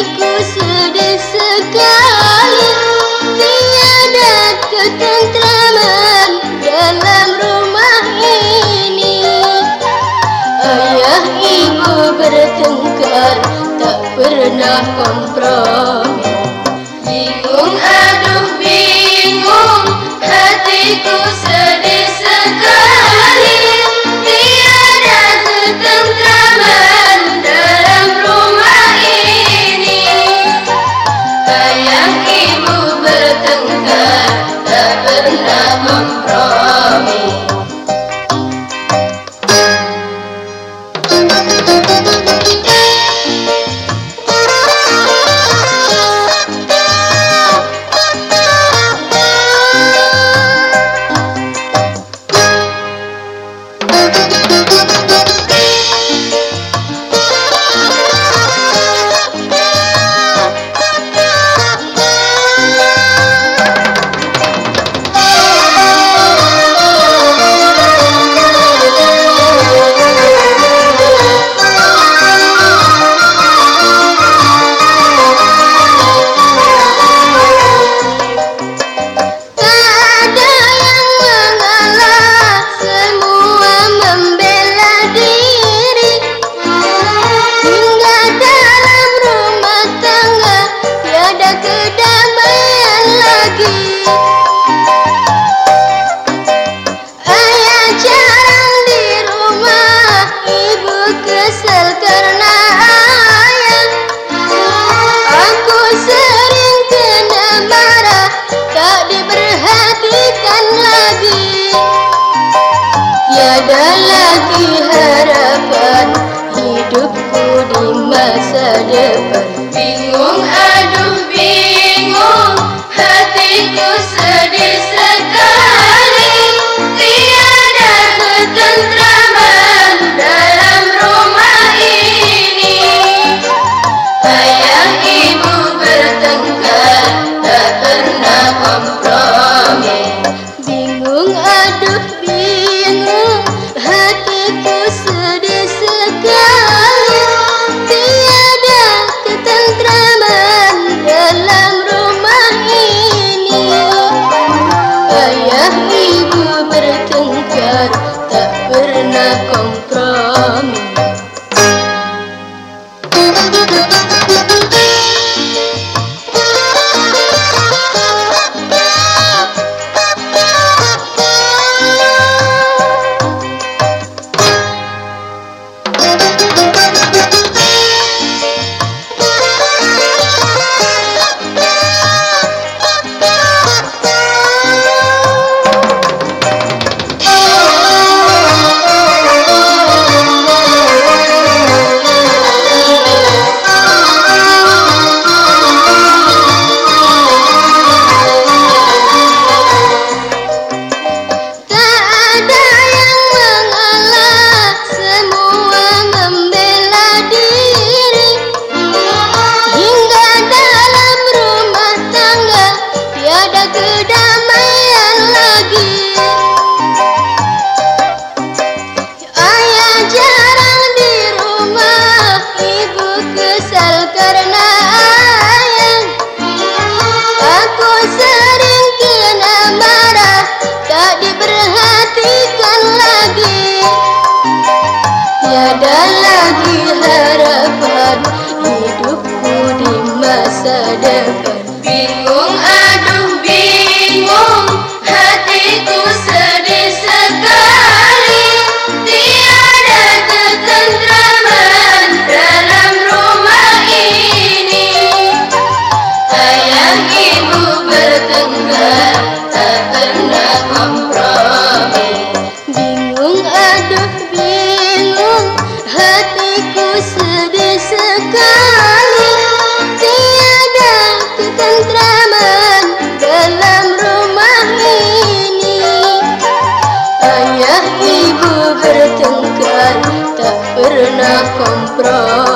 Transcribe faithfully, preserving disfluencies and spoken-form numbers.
hatiku sedih sekali, tiada ketentraman dalam rumah ini. Ayah ibu bertengkar, tak pernah kompromi. Bingung, aduh bingung, hatiku sedih sekali, tiada ketentraman dalam rumah ini. Ayah ibu bertengkar, tak pernah kompromi. Tiada lagi harapan hidupku di masa depan. Bingung, aduh bingung, hatiku sedih sekali, tiada ketentraman dalam rumah ini. Ayah ibu bertengkar, tak pernah kompromi. Bingung, aduh bingung, hatiku sedih sekali, tiada ketentraman dalam rumah ini. Ayah ibu bertengkar, tak pernah kompromi. Tiada lagi harapan hidupku di masa depan. Bingung, aduh bingung, hatiku sedih sekali, tiada ketentraman dalam rumah ini. Ayah ibu bertengkar, tak pernah kompromi. Bingung, aduh bingung, hatiku sedih sekali, tiada ketentraman dalam rumah ini. Ayah ibu bertengkar, tak pernah kompromi.